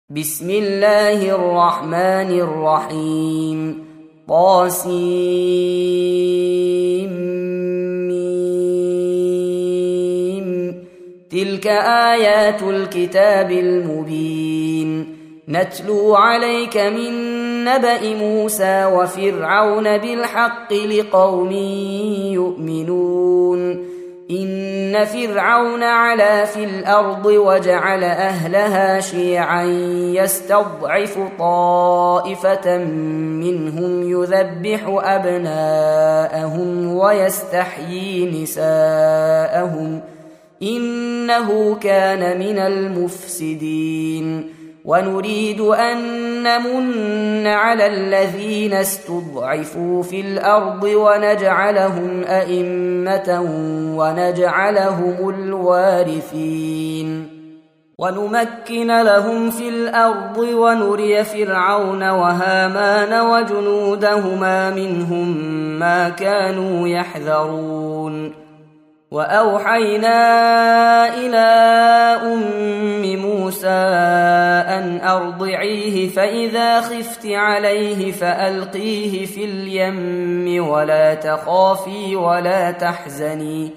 بسم الله الرحمن الرحيم طاسيم تلك آيات الكتاب المبين نتلو عليك من نبأ موسى وفرعون بالحق لقوم يؤمنون إن فرعون علا في الأرض وجعل أهلها شيعا يستضعف طائفة منهم يذبح أبناءهم ويستحيي نساءهم إنه كان من المفسدين ونريد أن نمن على الذين استضعفوا في الأرض ونجعلهم أئمة ونجعلهم الوارثين ونمكن لهم في الأرض ونري فرعون وهامان وجنودهما منهم ما كانوا يحذرون وأوحينا إلى أم موسى أن أرضعيه فإذا خفت عليه فألقيه في اليم ولا تخافي ولا تحزني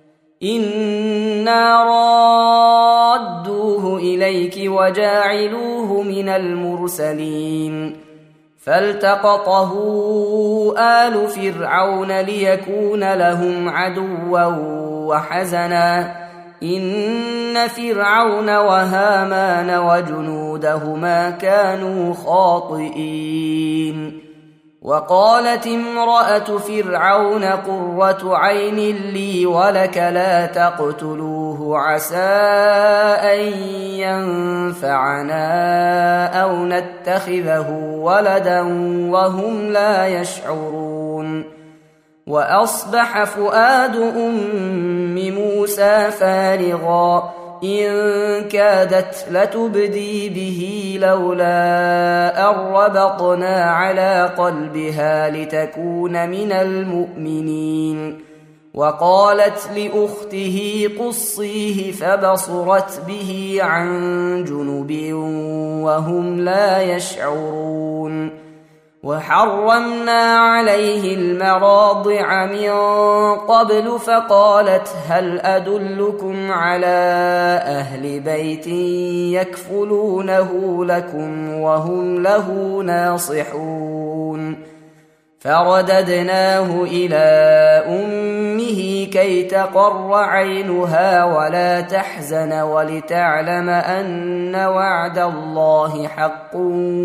إنا رادوه إليك وجاعلوه من المرسلين فالتقطه آل فرعون ليكون لهم عدوا وحزنا إن فرعون وهامان وجنودهما كانوا خاطئين وقالت امرأة فرعون قرة عين لي ولك لا تقتلوه عسى أن ينفعنا أو نتخذه ولدا وهم لا يشعرون وأصبح فؤاد أم موسى فارغا إن كادت لتبدي به لولا أن ربطنا على قلبها لتكون من المؤمنين وقالت لأخته قصيه فبصرت به عن جنب وهم لا يشعرون وحرمنا عليه المراضع من قبل فقالت هل أدلكم على أهل بيت يكفلونه لكم وهم له ناصحون فرددناه إلى أمه كي تقر عينها ولا تحزن ولتعلم أن وعد الله حق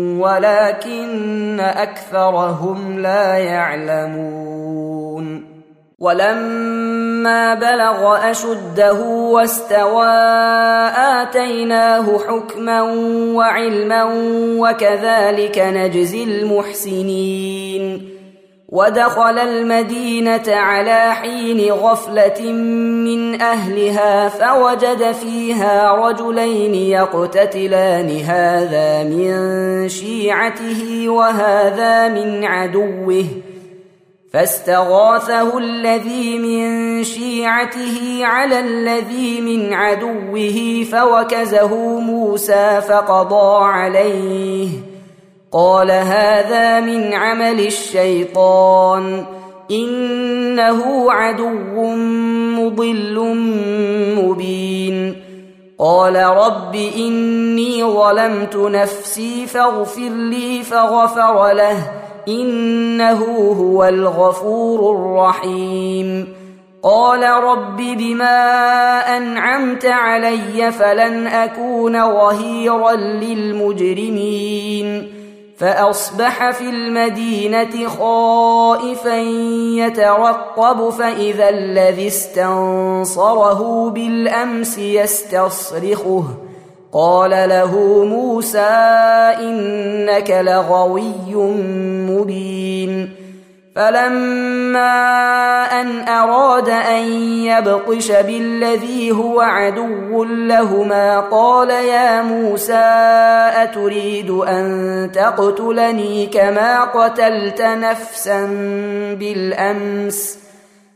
ولكن أكثرهم لا يعلمون ولما بلغ أشده واستوى آتيناه حكما وعلما وكذلك نجزي المحسنين ودخل المدينة على حين غفلة من أهلها فوجد فيها رجلين يقتتلان هذا من شيعته وهذا من عدوه فاستغاثه الذي من شيعته على الذي من عدوه فوكزه موسى فقضى عليه قال هذا من عمل الشيطان إنه عدو مضل مبين قال رب إني ظلمت نفسي فاغفر لي فغفر له إنه هو الغفور الرحيم قال رب بما أنعمت علي فلن أكون ظهيرا للمجرمين فأصبح في المدينة خائفا يترقب فإذا الذي استنصره بالأمس يستصرخه قال له موسى إنك لغوي مبين فلما أن أراد أن يبطش بالذي هو عدو لهما قال يا موسى أتريد أن تقتلني كما قتلت نفسا بالأمس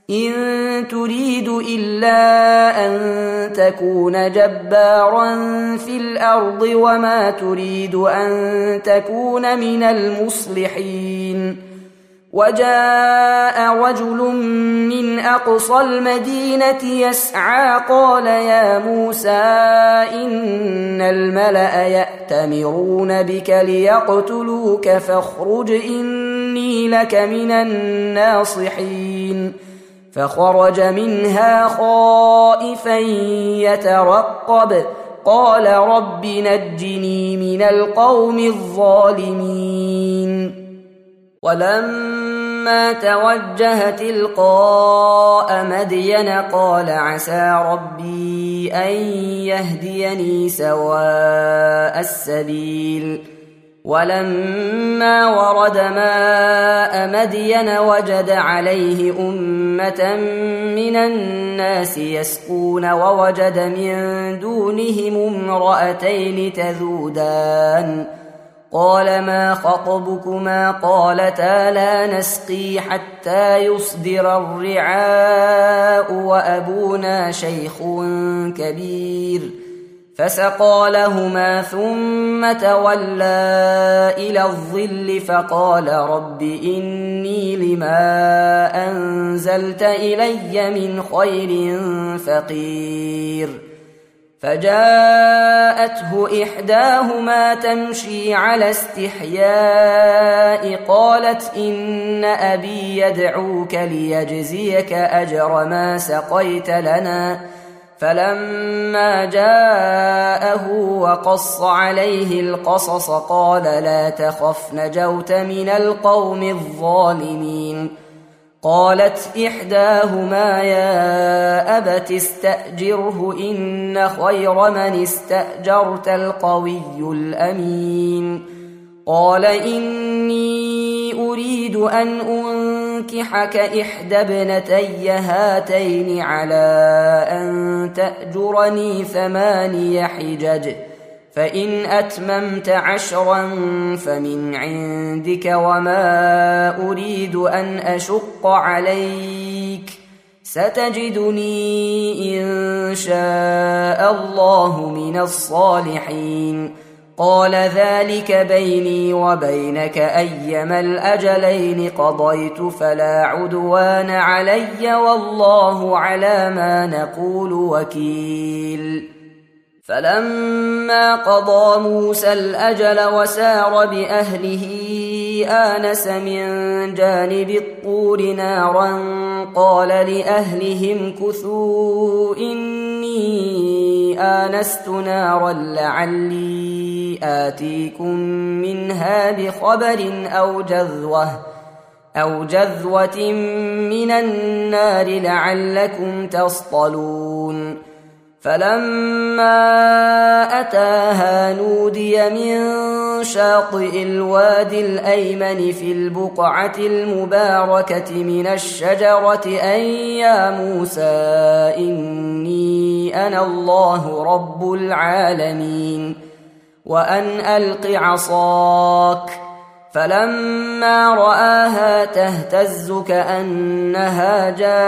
إن تريد إلا أن تكون جبارا في الأرض وما تريد أن تكون من المصلحين. وجاء رجل من أقصى المدينة يسعى قال يا موسى إن الملأ يأتمرون بك ليقتلوك فاخرج إني لك من الناصحين. فخرج منها خائفا يترقب قال رب نجني من القوم الظالمين. ولما توجه تلقاء مدين قال عسى ربي أن يهديني سواء السبيل. ولما ورد ماء مدين وجد عليه أمة من الناس يسقون ووجد من دونهم امرأتين تذودان قال ما خطبكما قالتا لا نسقي حتى يصدر الرعاء وأبونا شيخ كبير. فسقى لهما ثم تولى إلى الظل فقال رب إني لما أنزلت إلي من خير فقير. فجاءته إحداهما تمشي على استحياء قالت إن أبي يدعوك ليجزيك أجر ما سقيت لنا. فلما جاءه وقص عليه القصص قال لا تخف نجوت من القوم الظالمين. قالت إحداهما يا أبت استأجره إن خير من استأجرت القوي الأمين. قال إني أريد أن أنكحك إحدى ابنتي هاتين على أن تأجرني 8 حجج فإن أتممت 10 فمن عندك وما أريد أن أشق عليك ستجدني إن شاء الله من الصالحين. قال ذلك بيني وبينك أيما الأجلين قضيت فلا عدوان علي والله على ما نقول وكيل. فلما قضى موسى الأجل وسار بأهله آنس من جانب الطور نارا قال لأهلهم كثوا إني آنست نارا لعلي آتيكم منها بخبر أو جذوة من النار لعلكم تصطلون. فلما أتاها نودي من شاطئ الوادي الأيمن في البقعة المباركة من الشجرة أن يا موسى إني أنا الله رب العالمين وأن ألق عصاك. فلما رآها تهتز كأنها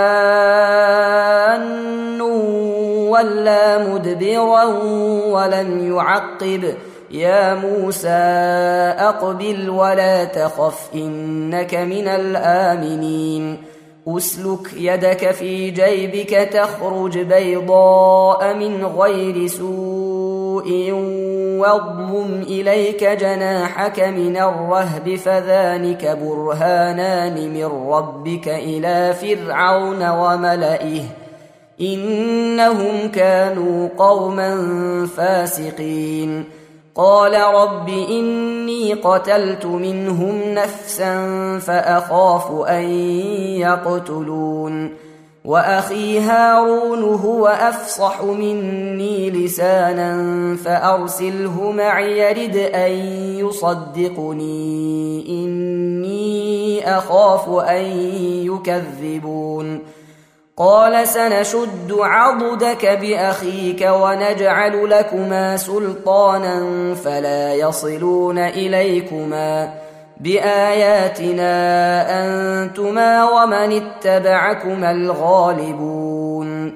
جان ولا مدبرا ولم يعقب يا موسى أقبل ولا تخف إنك من الآمنين. أسلك يدك في جيبك تخرج بيضاء من غير سوء واضمم إليك جناحك من الرهب فذلك برهانان من ربك إلى فرعون وملئه إنهم كانوا قوما فاسقين. قال رب إني قتلت منهم نفسا فأخاف أن يقتلون وأخي هارون هو أفصح مني لسانا فأرسله معي يرد أن يصدقني إني أخاف أن يكذبون. قال سنشد عضدك بأخيك ونجعل لكما سلطانا فلا يصلون إليكما بآياتنا أنتما ومن اتبعكما الغالبون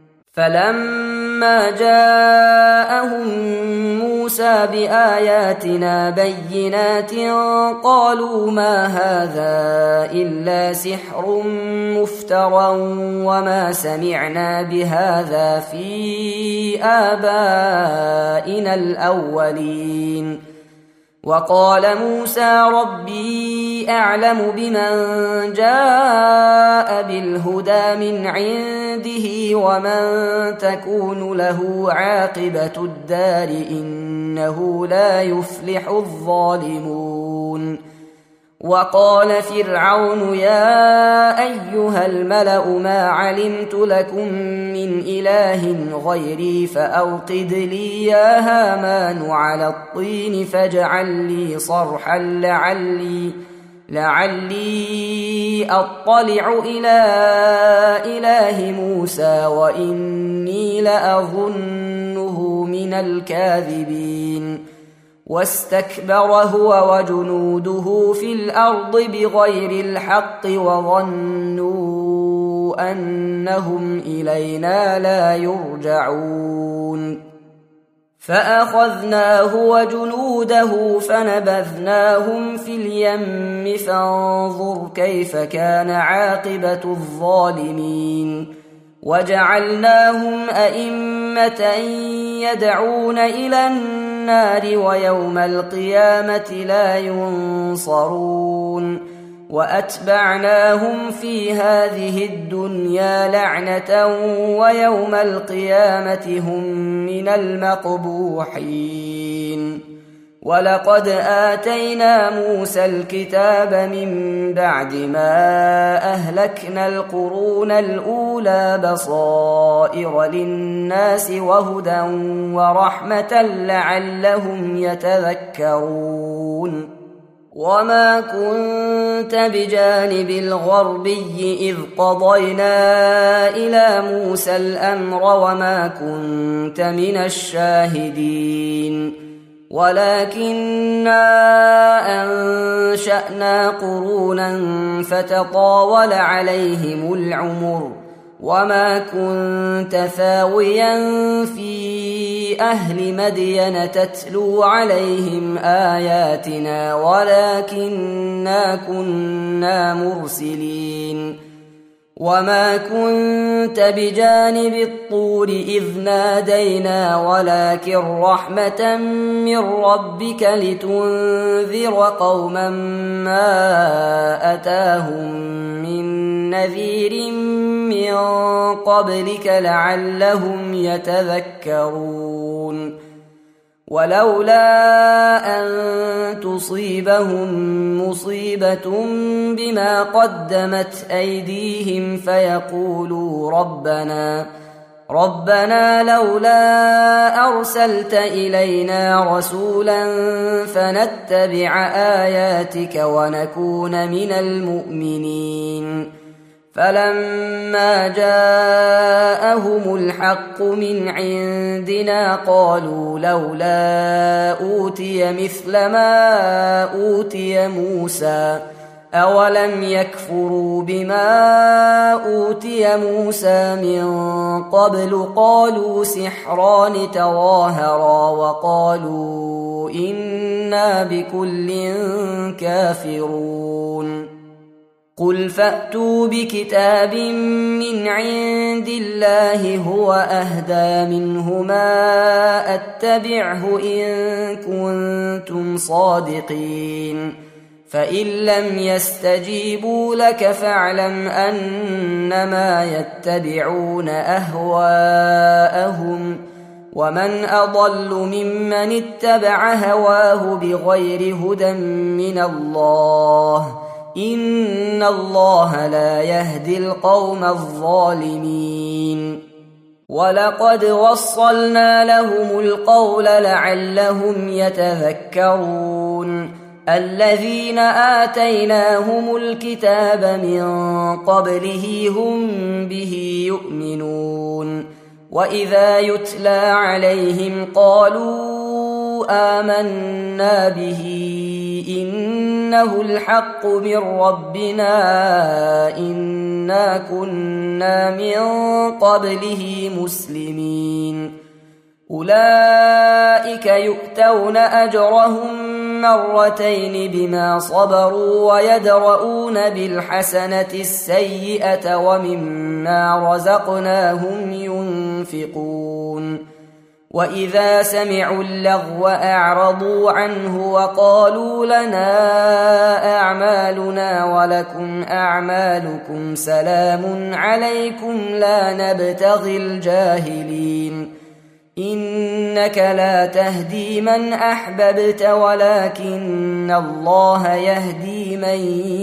فلما جاءهم موسى بآياتنا بينات قالوا ما هذا إلا سحر مفترى وما سمعنا بهذا في آبائنا الأولين وقال موسى ربي أعلم بمن جاء بالهدى من عنده ومن تكون له عاقبة الدار إنه لا يفلح الظالمون وقال فرعون يا أيها الملأ ما علمت لكم من إله غيري فأوقد لي يا هامان على الطين فاجعل لي صرحا لعلي أطلع إلى إله موسى وإني لأظنه من الكاذبين واستكبر هو وجنوده في الأرض بغير الحق وظنوا أنهم إلينا لا يرجعون فأخذناه وجنوده فنبذناهم في اليم فانظر كيف كان عاقبة الظالمين وجعلناهم أئمة يدعون إلى النار ويوم القيامة لا ينصرون وأتبعناهم في هذه الدنيا لعنة ويوم القيامة هم من المقبوحين ولقد آتينا موسى الكتاب من بعد ما أهلكنا القرون الأولى بصائر للناس وهدى ورحمة لعلهم يتذكرون وما كنت بجانب الغربي إذ قضينا إلى موسى الأمر وما كنت من الشاهدين ولكننا أنشأنا قرونا فتطاول عليهم العمر وما كنت ثاويا في أهل مدين تتلو عليهم آياتنا ولكننا كنا مرسلين وما كنت بجانب الطور إذ نادينا ولكن رحمة من ربك لتنذر قوما ما أتاهم من نذير من قبلك لعلهم يتذكرون ولولا أن تصيبهم مصيبة بما قدمت أيديهم فيقولوا ربنا لولا أرسلت إلينا رسولا فنتبع آياتك ونكون من المؤمنين فلما جاءهم الحق من عندنا قالوا لولا أوتي مثل ما أوتي موسى أولم يكفروا بما أوتي موسى من قبل قالوا سحران تظاهرا وقالوا إنا بكل كافرون قل فأتوا بكتاب من عند الله هو أهدى منهما أتبعه إن كنتم صادقين فإن لم يستجيبوا لك فاعلم أنما يتبعون أهواءهم ومن أضل ممن اتبع هواه بغير هدى من الله إن الله لا يهدي القوم الظالمين ولقد وصلنا لهم القول لعلهم يتذكرون الذين آتيناهم الكتاب من قبله هم به يؤمنون وإذا يتلى عليهم قالوا آمنا به إنه الحق من ربنا إنا كنا من قبله مسلمين أولئك يؤتون أجرهم مرتين بما صبروا ويدرؤون بالحسنة السيئة ومما رزقناهم ينفقون وإذا سمعوا اللغو أعرضوا عنه وقالوا لنا أعمالنا ولكم أعمالكم سلام عليكم لا نبتغي الجاهلين إنك لا تهدي من أحببت ولكن الله يهدي من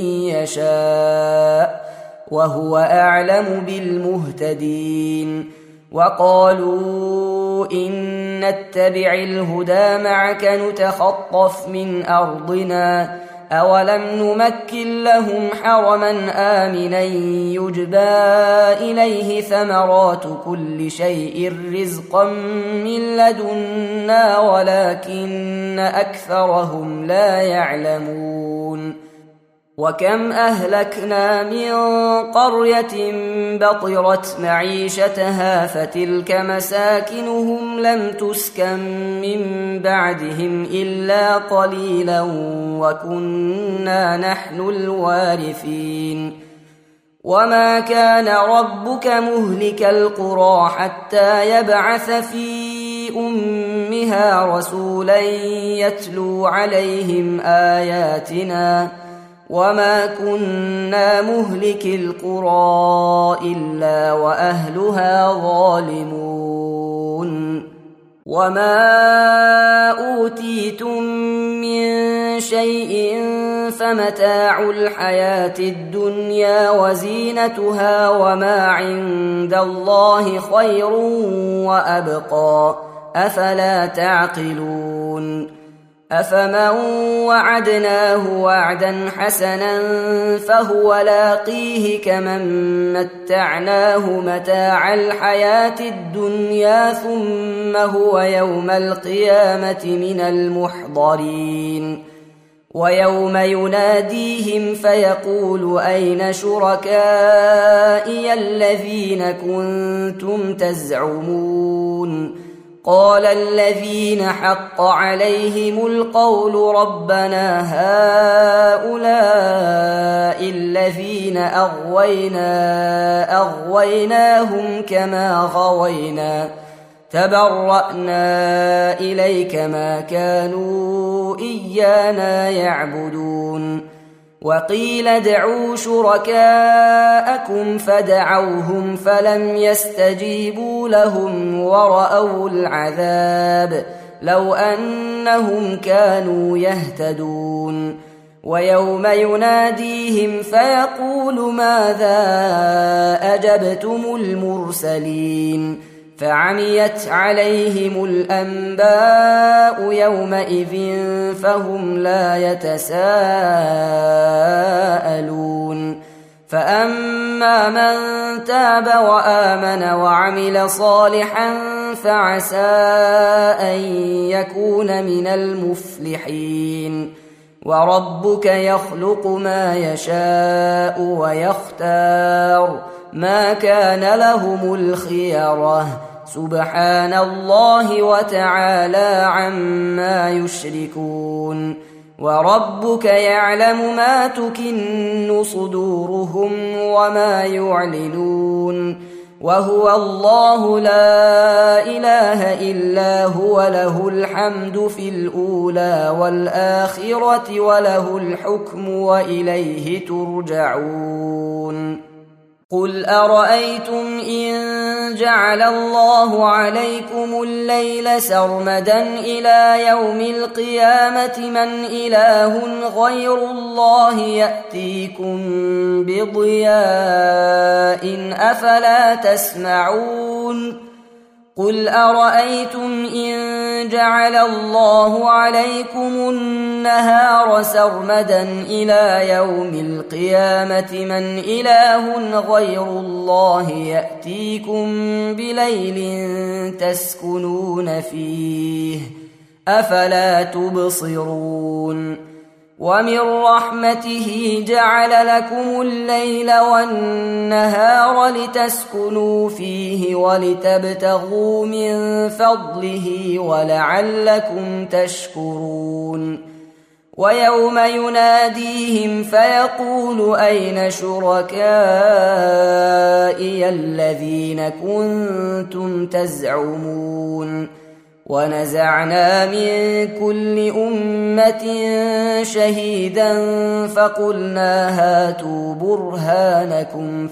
يشاء وهو أعلم بالمهتدين وقالوا إن نتبع الهدى معك نتخطف من أرضنا أولم نمكن لهم حرما آمنا يجبى إليه ثمرات كل شيء رزقا من لدنا ولكن أكثرهم لا يعلمون وكم أهلكنا من قرية بطرت معيشتها فتلك مساكنهم لم تسكن من بعدهم إلا قليلا وكنا نحن الوارثين وما كان ربك مهلك القرى حتى يبعث في أمها رسولا يتلو عليهم آياتنا وما كنا مهلك القرى إلا وأهلها ظالمون وما أوتيتم من شيء فمتاع الحياة الدنيا وزينتها وما عند الله خير وأبقى أفلا تعقلون أفمن وعدناه وعدا حسنا فهو لاقيه كمن متعناه متاع الحياة الدنيا ثم هو يوم القيامة من المحضرين ويوم يناديهم فيقول أين شركائي الذين كنتم تزعمون قال الذين حق عليهم القول ربنا هؤلاء الذين أغويناهم كما غوينا تبرأنا إليك ما كانوا إيانا يعبدون وقيل ادعوا شركاءكم فدعوهم فلم يستجيبوا لهم ورأوا العذاب لو أنهم كانوا يهتدون ويوم يناديهم فيقول ماذا أجبتم المرسلين فعميت عليهم الأنباء يومئذ فهم لا يتساءلون فأما من تاب وآمن وعمل صالحا فعسى أن يكون من المفلحين وربك يخلق ما يشاء ويختار ما كان لهم الخيرة سبحان الله وتعالى عما يشركون وربك يعلم ما تكن صدورهم وما يعلنون وهو الله لا إله إلا هو له الحمد في الأولى والآخرة وله الحكم وإليه ترجعون قل أرأيتم إن جعل الله عليكم الليل سرمدا إلى يوم القيامة من إله غير الله يأتيكم بضياء أفلا تسمعون قل أرأيتم إن جعل الله عليكم النهار سرمدا إلى يوم القيامة من إله غير الله يأتيكم بليل تسكنون فيه أفلا تبصرون ومن رحمته جعل لكم الليل والنهار لتسكنوا فيه ولتبتغوا من فضله ولعلكم تشكرون ويوم يناديهم فيقول أين شركائي الذين كنتم تزعمون ونزعنا من كل أمة شهيدا فقلنا هاتوا برهانكم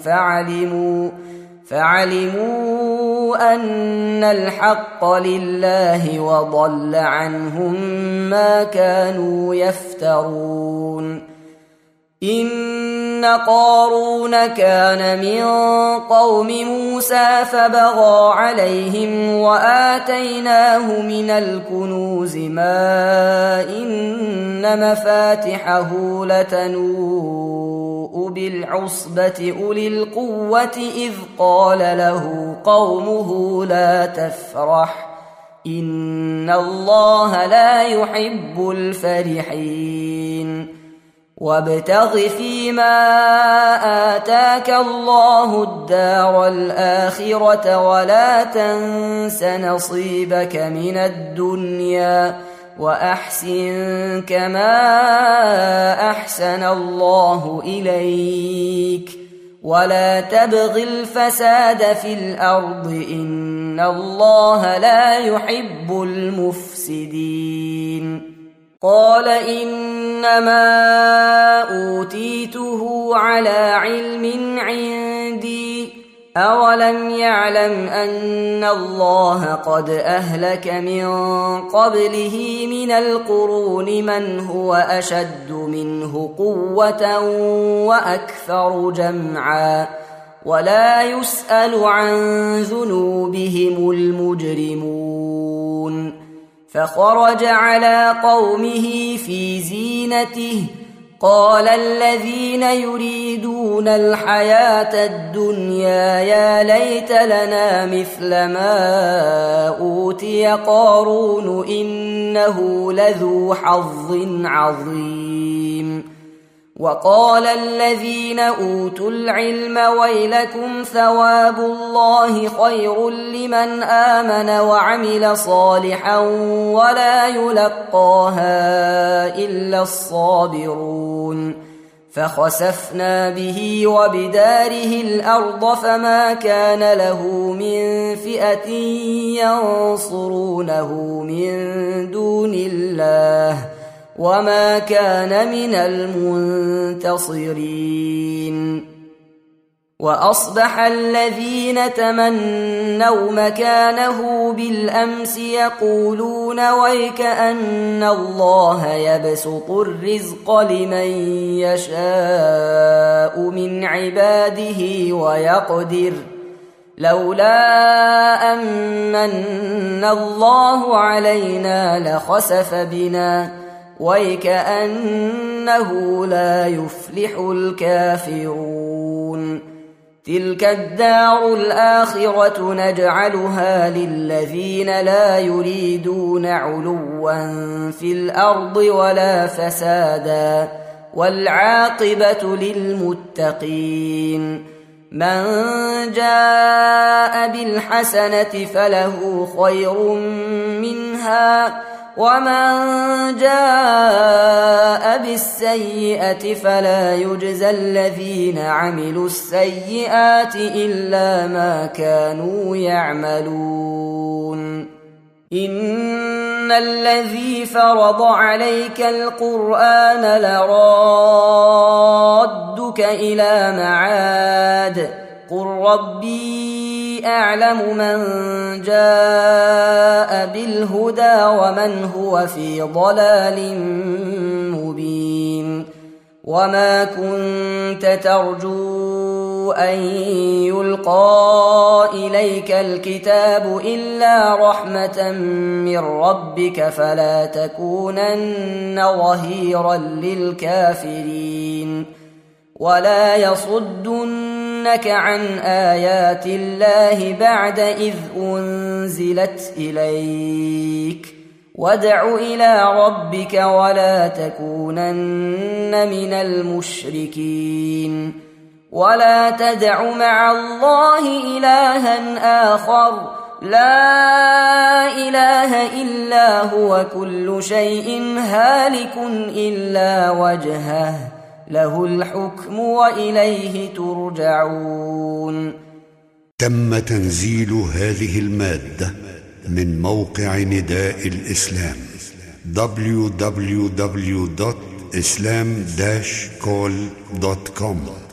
فعلموا أن الحق لله وضل عنهم ما كانوا يفترون إن قارون كان من قوم موسى فبغى عليهم وآتيناه من الكنوز ما إن مفاتحه لتنوء بالعصبة أولي القوة إذ قال له قومه لا تفرح إن الله لا يحب الفرحين وابتغ فيما آتاك الله الدار الآخرة ولا تنس نصيبك من الدنيا وأحسن كما أحسن الله إليك ولا تبغ الفساد في الأرض إن الله لا يحب المفسدين قال إنما أوتيته على علم عندي أولم يعلم أن الله قد أهلك من قبله من القرون من هو أشد منه قوة وأكثر جمعا ولا يسأل عن ذنوبهم المجرمون فخرج على قومه في زينته قال الذين يريدون الحياة الدنيا يا ليت لنا مثل ما أوتي قارون إنه لذو حظ عظيم وقال الذين أوتوا العلم ويلكم ثواب الله خير لمن آمن وعمل صالحا ولا يلقاها إلا الصابرون فخسفنا به وبداره الأرض فما كان له من فئة ينصرونه من دون الله وما كان من المنتصرين وأصبح الذين تمنوا مكانه بالأمس يقولون ويكأن الله يبسط الرزق لمن يشاء من عباده ويقدر لولا أمن الله علينا لخسف بنا ويكأنه لا يفلح الكافرون تلك الدار الآخرة نجعلها للذين لا يريدون علوا في الأرض ولا فسادا والعاقبة للمتقين من جاء بالحسنة فله خير منها ومن جاء بالسيئة فلا يجزى الذين عملوا السيئات إلا ما كانوا يعملون إن الذي فرض عليك القرآن لرادك إلى معاد قل ربي أعلم من جاء بالهدى ومن هو في ضلال مبين وما كنت ترجو أن يلقى إليك الكتاب إلا رحمة من ربك فلا تكونن ظهيرا للكافرين ولا يصدنك عن آيات الله بعد إذ أنزلت إليك وادع إلى ربك ولا تكونن من المشركين ولا تدع مع الله إلها آخر لا إله إلا هو كل شيء هالك إلا وجهه له الحكم وإليه ترجعون. تم تنزيل هذه المادة من موقع نداء الإسلام www.islam-call.com